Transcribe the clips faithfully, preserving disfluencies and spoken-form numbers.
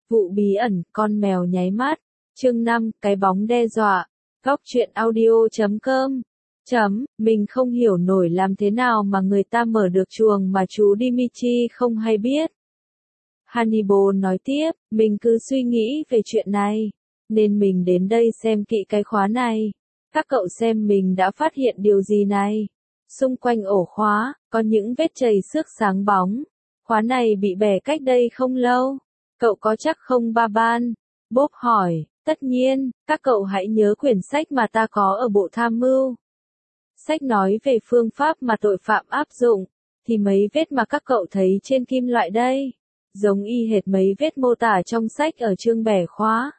Vụ bí ẩn, con mèo nháy mắt. Chương năm, cái bóng đe dọa. Góc truyện audio chấm com. Chấm, mình không hiểu nổi làm thế nào mà người ta mở được chuồng mà chú Dimitri không hay biết. Hannibal nói tiếp, mình cứ suy nghĩ về chuyện này, nên mình đến đây xem kỹ cái khóa này. Các cậu xem mình đã phát hiện điều gì này. Xung quanh ổ khóa, có những vết chày xước sáng bóng. Khóa này bị bẻ cách đây không lâu. Cậu có chắc không ba ban? Bob hỏi, tất nhiên, các cậu hãy nhớ quyển sách mà ta có ở bộ tham mưu. Sách nói về phương pháp mà tội phạm áp dụng, thì mấy vết mà các cậu thấy trên kim loại đây, giống y hệt mấy vết mô tả trong sách ở chương bẻ khóa.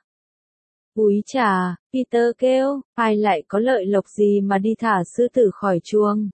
Úi chà, Peter kêu, ai lại có lợi lộc gì mà đi thả sư tử khỏi chuồng?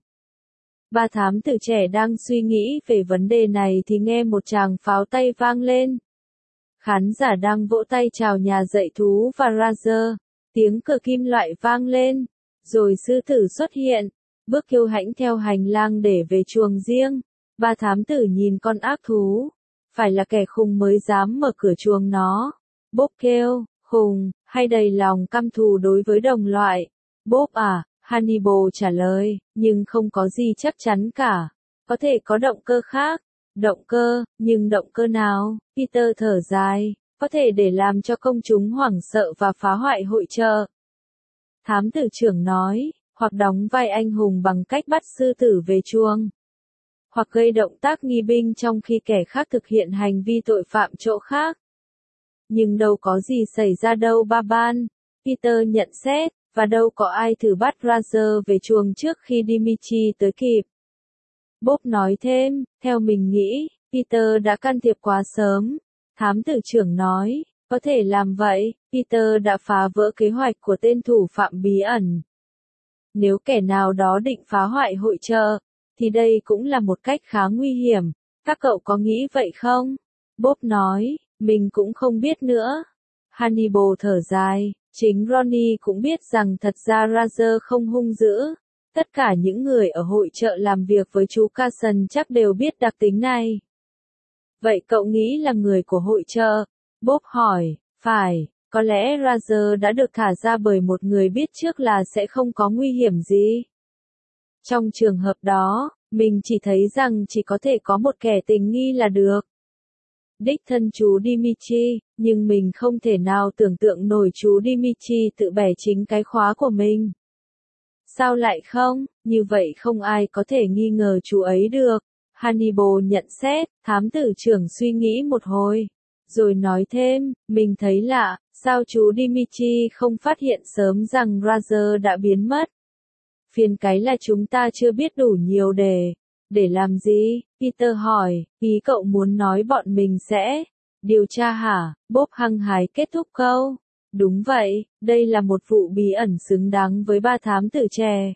Ba thám tử trẻ đang suy nghĩ về vấn đề này thì nghe một tràng pháo tay vang lên. Khán giả đang vỗ tay chào nhà dạy thú và Roger. Tiếng cờ kim loại vang lên, rồi sư tử xuất hiện, bước kiêu hãnh theo hành lang để về chuồng riêng. Ba thám tử nhìn con ác thú, phải là kẻ khùng mới dám mở cửa chuồng nó. Bob kêu, khùng, hay đầy lòng căm thù đối với đồng loại? Bob à, Hannibal trả lời, nhưng không có gì chắc chắn cả. Có thể có động cơ khác. Động cơ, nhưng động cơ nào? Peter thở dài, có thể để làm cho công chúng hoảng sợ và phá hoại hội chợ. Thám tử trưởng nói, hoặc đóng vai anh hùng bằng cách bắt sư tử về chuồng, hoặc gây động tác nghi binh trong khi kẻ khác thực hiện hành vi tội phạm chỗ khác. Nhưng đâu có gì xảy ra đâu ba ban, Peter nhận xét, và đâu có ai thử bắt Roger về chuồng trước khi Dimitri tới kịp. Bob nói thêm, theo mình nghĩ, Peter đã can thiệp quá sớm. Thám tử trưởng nói, có thể làm vậy, Peter đã phá vỡ kế hoạch của tên thủ phạm bí ẩn. Nếu kẻ nào đó định phá hoại hội chợ, thì đây cũng là một cách khá nguy hiểm. Các cậu có nghĩ vậy không? Bob nói, mình cũng không biết nữa. Hannibal thở dài, chính Ronnie cũng biết rằng thật ra Roger không hung dữ. Tất cả những người ở hội chợ làm việc với chú Carson chắc đều biết đặc tính này. Vậy cậu nghĩ là người của hội chợ? Bob hỏi, phải, có lẽ Roger đã được thả ra bởi một người biết trước là sẽ không có nguy hiểm gì. Trong trường hợp đó, mình chỉ thấy rằng chỉ có thể có một kẻ tình nghi là được. Đích thân chú Dimitri, nhưng mình không thể nào tưởng tượng nổi chú Dimitri tự bẻ chính cái khóa của mình. Sao lại không, như vậy không ai có thể nghi ngờ chú ấy được. Hannibal nhận xét, thám tử trưởng suy nghĩ một hồi, rồi nói thêm, mình thấy lạ, sao chú Dimitri không phát hiện sớm rằng Roger đã biến mất? Phiền cái là chúng ta chưa biết đủ nhiều để, để làm gì? Peter hỏi, ý cậu muốn nói bọn mình sẽ điều tra hả? Bob hăng hái kết thúc câu. Đúng vậy, đây là một vụ bí ẩn xứng đáng với ba thám tử trẻ.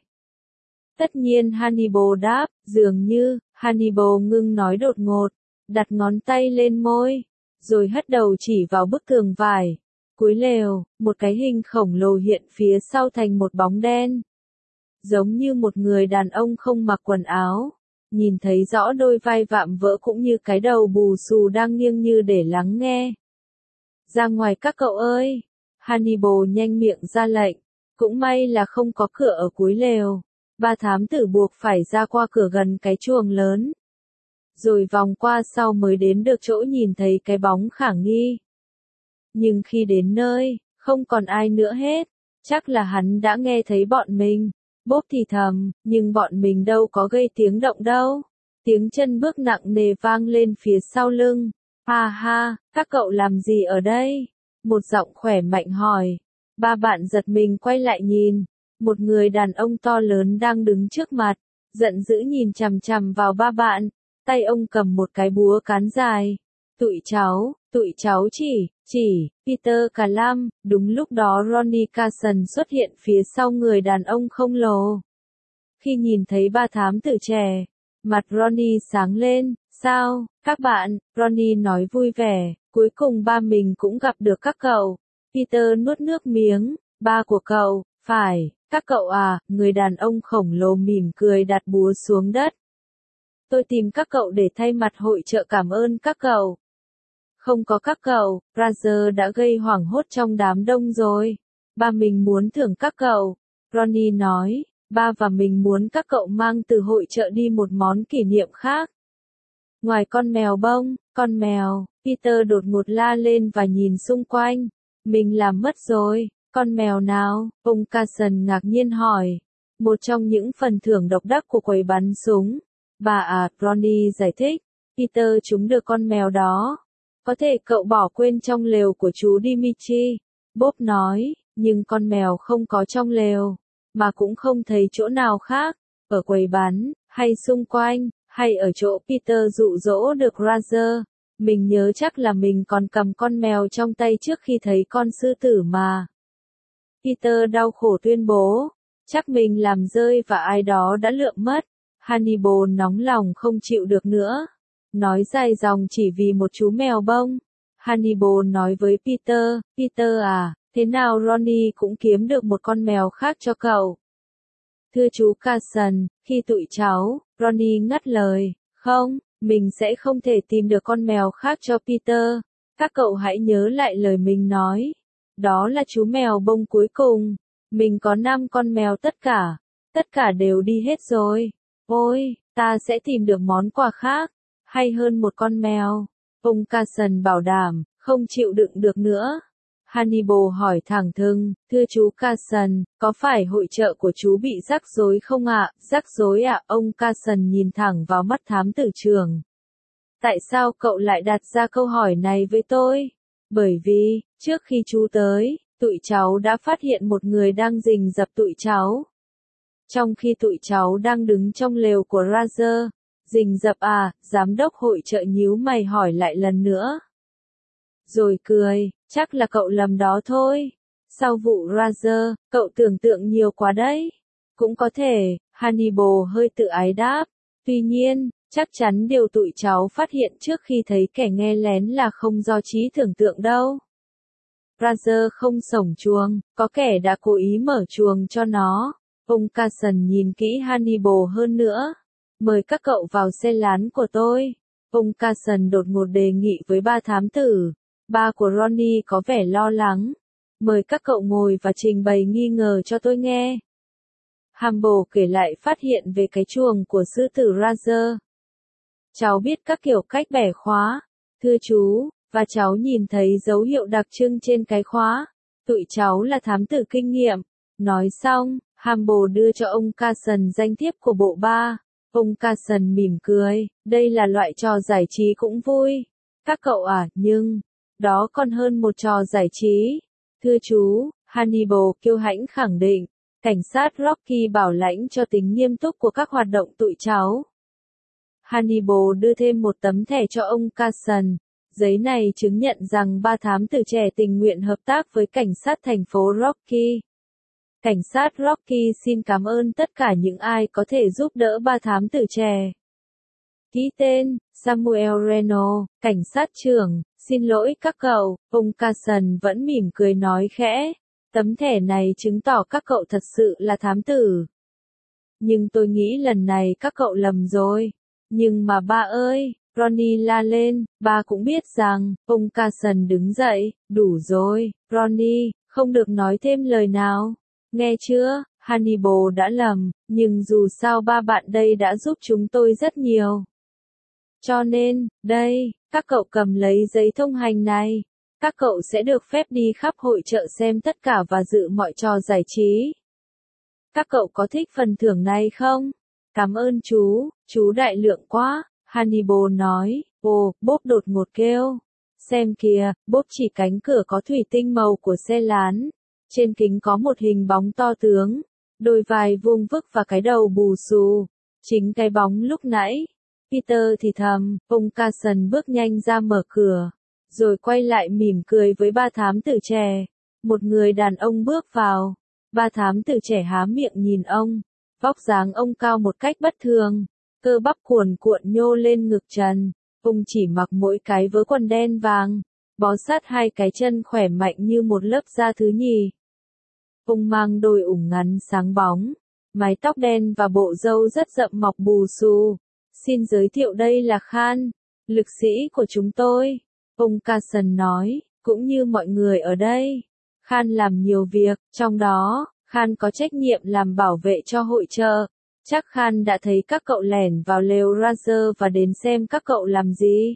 Tất nhiên Hannibal đáp, dường như, Hannibal ngưng nói đột ngột, đặt ngón tay lên môi, rồi hất đầu chỉ vào bức tường vải. Cuối lều, một cái hình khổng lồ hiện phía sau thành một bóng đen. Giống như một người đàn ông không mặc quần áo. Nhìn thấy rõ đôi vai vạm vỡ cũng như cái đầu bù xù đang nghiêng như để lắng nghe. Ra ngoài các cậu ơi! Hannibal nhanh miệng ra lệnh. Cũng may là không có cửa ở cuối lều. Ba thám tử buộc phải ra qua cửa gần cái chuồng lớn. Rồi vòng qua sau mới đến được chỗ nhìn thấy cái bóng khả nghi. Nhưng khi đến nơi, không còn ai nữa hết. Chắc là hắn đã nghe thấy bọn mình. Bob thì thầm, nhưng bọn mình đâu có gây tiếng động đâu. Tiếng chân bước nặng nề vang lên phía sau lưng. Ha ha, các cậu làm gì ở đây? Một giọng khỏe mạnh hỏi. Ba bạn giật mình quay lại nhìn. Một người đàn ông to lớn đang đứng trước mặt, giận dữ nhìn chằm chằm vào ba bạn. Tay ông cầm một cái búa cán dài. Tụi cháu, tụi cháu chỉ, chỉ, Peter Calam. Đúng lúc đó Ronnie Carson xuất hiện phía sau người đàn ông khổng lồ. Khi nhìn thấy ba thám tử trẻ, mặt Ronnie sáng lên. Sao, các bạn, Ronnie nói vui vẻ, cuối cùng ba mình cũng gặp được các cậu. Peter nuốt nước miếng, ba của cậu, phải, các cậu à, người đàn ông khổng lồ mỉm cười đặt búa xuống đất. Tôi tìm các cậu để thay mặt hội chợ cảm ơn các cậu. Không có các cậu, Roger đã gây hoảng hốt trong đám đông rồi. Ba mình muốn thưởng các cậu. Ronnie nói, ba và mình muốn các cậu mang từ hội chợ đi một món kỷ niệm khác. Ngoài con mèo bông, con mèo, Peter đột ngột la lên và nhìn xung quanh. Mình làm mất rồi, con mèo nào? Ông Carson ngạc nhiên hỏi. Một trong những phần thưởng độc đắc của quầy bắn súng. Bà à, Ronnie giải thích. Peter trúng được con mèo đó. Có thể cậu bỏ quên trong lều của chú Dimitri. Bob nói, nhưng con mèo không có trong lều. Mà cũng không thấy chỗ nào khác. Ở quầy bắn, hay xung quanh, hay ở chỗ Peter dụ dỗ được Roger. Mình nhớ chắc là mình còn cầm con mèo trong tay trước khi thấy con sư tử mà. Peter đau khổ tuyên bố. Chắc mình làm rơi và ai đó đã lượm mất. Hannibal nóng lòng không chịu được nữa. Nói dài dòng chỉ vì một chú mèo bông. Hannibal nói với Peter, Peter à, thế nào Ronnie cũng kiếm được một con mèo khác cho cậu. Thưa chú Carson, khi tụi cháu, Ronnie ngắt lời, không, mình sẽ không thể tìm được con mèo khác cho Peter. Các cậu hãy nhớ lại lời mình nói. Đó là chú mèo bông cuối cùng. Mình có năm con mèo tất cả. Tất cả đều đi hết rồi. Ôi, ta sẽ tìm được món quà khác. Hay hơn một con mèo. Ông Carson bảo đảm, không chịu đựng được nữa. Hannibal hỏi thẳng thừng, thưa chú Carson, có phải hội chợ của chú bị rắc rối không ạ? Rắc rối ạ? Ông Carson nhìn thẳng vào mắt thám tử trưởng. Tại sao cậu lại đặt ra câu hỏi này với tôi? Bởi vì, trước khi chú tới, tụi cháu đã phát hiện một người đang rình rập tụi cháu. Trong khi tụi cháu đang đứng trong lều của Roger. Rình rập à? Giám đốc hội chợ nhíu mày hỏi lại lần nữa. Rồi cười, chắc là cậu lầm đó thôi. Sau vụ Roger, cậu tưởng tượng nhiều quá đấy. Cũng có thể, Hannibal hơi tự ái đáp. Tuy nhiên, chắc chắn điều tụi cháu phát hiện trước khi thấy kẻ nghe lén là không do trí tưởng tượng đâu. Roger không sổng chuồng, có kẻ đã cố ý mở chuồng cho nó. Ông Carson nhìn kỹ Hannibal hơn nữa. Mời các cậu vào xe lán của tôi. Ông Carson đột ngột đề nghị với ba thám tử. Ba của Ronnie có vẻ lo lắng. Mời các cậu ngồi và trình bày nghi ngờ cho tôi nghe. Hannibal kể lại phát hiện về cái chuồng của sư tử Roger. Cháu biết các kiểu cách bẻ khóa. Thưa chú, và cháu nhìn thấy dấu hiệu đặc trưng trên cái khóa. Tụi cháu là thám tử kinh nghiệm. Nói xong, Hannibal đưa cho ông Carson danh thiếp của bộ ba. Ông Carson mỉm cười, đây là loại trò giải trí cũng vui. Các cậu à, nhưng, đó còn hơn một trò giải trí. Thưa chú, Hannibal kiêu hãnh khẳng định, cảnh sát Rocky bảo lãnh cho tính nghiêm túc của các hoạt động tụi cháu. Hannibal đưa thêm một tấm thẻ cho ông Carson. Giấy này chứng nhận rằng ba thám tử trẻ tình nguyện hợp tác với cảnh sát thành phố Rocky. Cảnh sát Rocky xin cảm ơn tất cả những ai có thể giúp đỡ ba thám tử trẻ. Ký tên, Samuel Reno, cảnh sát trưởng, xin lỗi các cậu, ông Carson vẫn mỉm cười nói khẽ. Tấm thẻ này chứng tỏ các cậu thật sự là thám tử. Nhưng tôi nghĩ lần này các cậu lầm rồi. Nhưng mà ba ơi, Ronnie la lên, ba cũng biết rằng, ông Carson đứng dậy, đủ rồi, Ronnie, không được nói thêm lời nào. Nghe chưa, Hannibal đã lầm, nhưng dù sao ba bạn đây đã giúp chúng tôi rất nhiều. Cho nên, đây, các cậu cầm lấy giấy thông hành này. Các cậu sẽ được phép đi khắp hội chợ xem tất cả và dự mọi trò giải trí. Các cậu có thích phần thưởng này không? Cảm ơn chú, chú đại lượng quá, Hannibal nói. Ồ, Bob đột ngột kêu. Xem kìa, Bob chỉ cánh cửa có thủy tinh màu của xe lán. Trên kính có một hình bóng to tướng, đôi vai vuông vức và cái đầu bù xù. Chính cái bóng lúc nãy. Peter thì thầm, ông Carson bước nhanh ra mở cửa, rồi quay lại mỉm cười với ba thám tử trẻ. Một người đàn ông bước vào. Ba thám tử trẻ há miệng nhìn ông. Vóc dáng ông cao một cách bất thường. Cơ bắp cuồn cuộn nhô lên ngực trần. Ông chỉ mặc mỗi cái vớ quần đen vàng, bó sát hai cái chân khỏe mạnh như một lớp da thứ nhì. Ông mang đôi ủng ngắn sáng bóng, mái tóc đen và bộ râu rất rậm mọc bù xù. Xin giới thiệu đây là Khan, lực sĩ của chúng tôi. Ông Carson nói, cũng như mọi người ở đây. Khan làm nhiều việc, trong đó, Khan có trách nhiệm làm bảo vệ cho hội chợ. Chắc Khan đã thấy các cậu lẻn vào lều Roger và đến xem các cậu làm gì.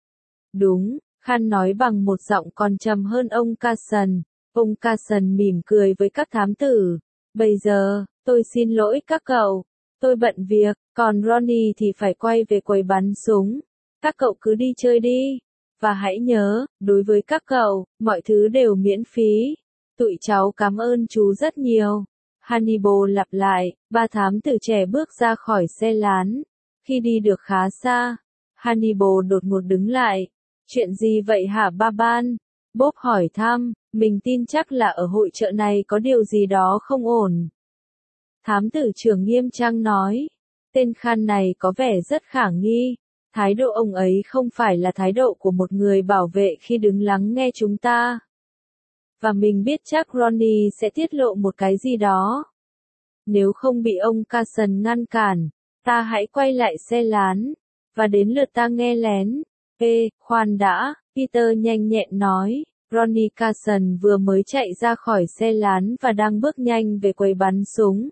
Đúng, Khan nói bằng một giọng còn trầm hơn ông Carson. Ông Carson mỉm cười với các thám tử. Bây giờ, tôi xin lỗi các cậu. Tôi bận việc, còn Ronnie thì phải quay về quầy bắn súng. Các cậu cứ đi chơi đi. Và hãy nhớ, đối với các cậu, mọi thứ đều miễn phí. Tụi cháu cảm ơn chú rất nhiều. Hannibal lặp lại, ba thám tử trẻ bước ra khỏi xe lán. Khi đi được khá xa, Hannibal đột ngột đứng lại. Chuyện gì vậy hả ba ban? Bob hỏi thăm, mình tin chắc là ở hội chợ này có điều gì đó không ổn. Thám tử trưởng nghiêm trang nói, tên Khan này có vẻ rất khả nghi. Thái độ ông ấy không phải là thái độ của một người bảo vệ khi đứng lắng nghe chúng ta. Và mình biết chắc Ronnie sẽ tiết lộ một cái gì đó. Nếu không bị ông Carson ngăn cản, ta hãy quay lại xe lán, và đến lượt ta nghe lén. Ê, khoan đã, Peter nhanh nhẹn nói, Ronnie Carson vừa mới chạy ra khỏi xe lán và đang bước nhanh về quầy bắn súng.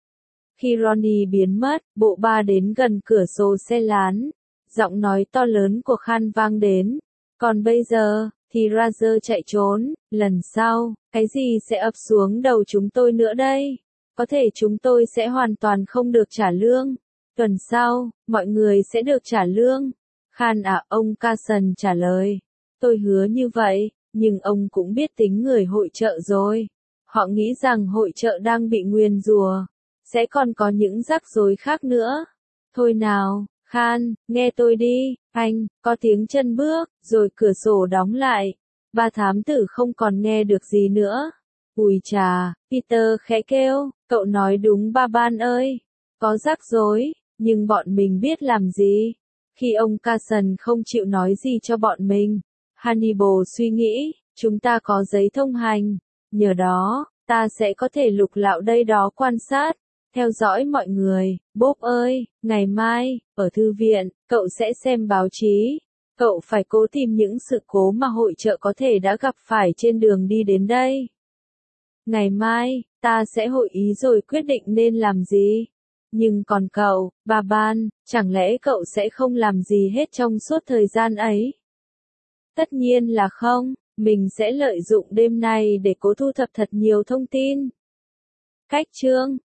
Khi Ronnie biến mất, bộ ba đến gần cửa sổ xe lán. Giọng nói to lớn của Khan vang đến. Còn bây giờ, thì Roger chạy trốn, lần sau, cái gì sẽ ập xuống đầu chúng tôi nữa đây? Có thể chúng tôi sẽ hoàn toàn không được trả lương. Tuần sau, mọi người sẽ được trả lương. Khan à, ông Carson trả lời. Tôi hứa như vậy, nhưng ông cũng biết tính người hội chợ rồi. Họ nghĩ rằng hội chợ đang bị nguyền rủa. Sẽ còn có những rắc rối khác nữa. Thôi nào. Khan, nghe tôi đi, anh, có tiếng chân bước, rồi cửa sổ đóng lại. Ba thám tử không còn nghe được gì nữa. Ui chà, Peter khẽ kêu, cậu nói đúng ba ban ơi. Có rắc rối, nhưng bọn mình biết làm gì. Khi ông Carson không chịu nói gì cho bọn mình, Hannibal suy nghĩ, chúng ta có giấy thông hành. Nhờ đó, ta sẽ có thể lục lạo đây đó quan sát. Theo dõi mọi người, Bob ơi, ngày mai, ở thư viện, cậu sẽ xem báo chí. Cậu phải cố tìm những sự cố mà hội chợ có thể đã gặp phải trên đường đi đến đây. Ngày mai, ta sẽ hội ý rồi quyết định nên làm gì. Nhưng còn cậu, bà Ban, chẳng lẽ cậu sẽ không làm gì hết trong suốt thời gian ấy? Tất nhiên là không, mình sẽ lợi dụng đêm nay để cố thu thập thật nhiều thông tin. Cách chương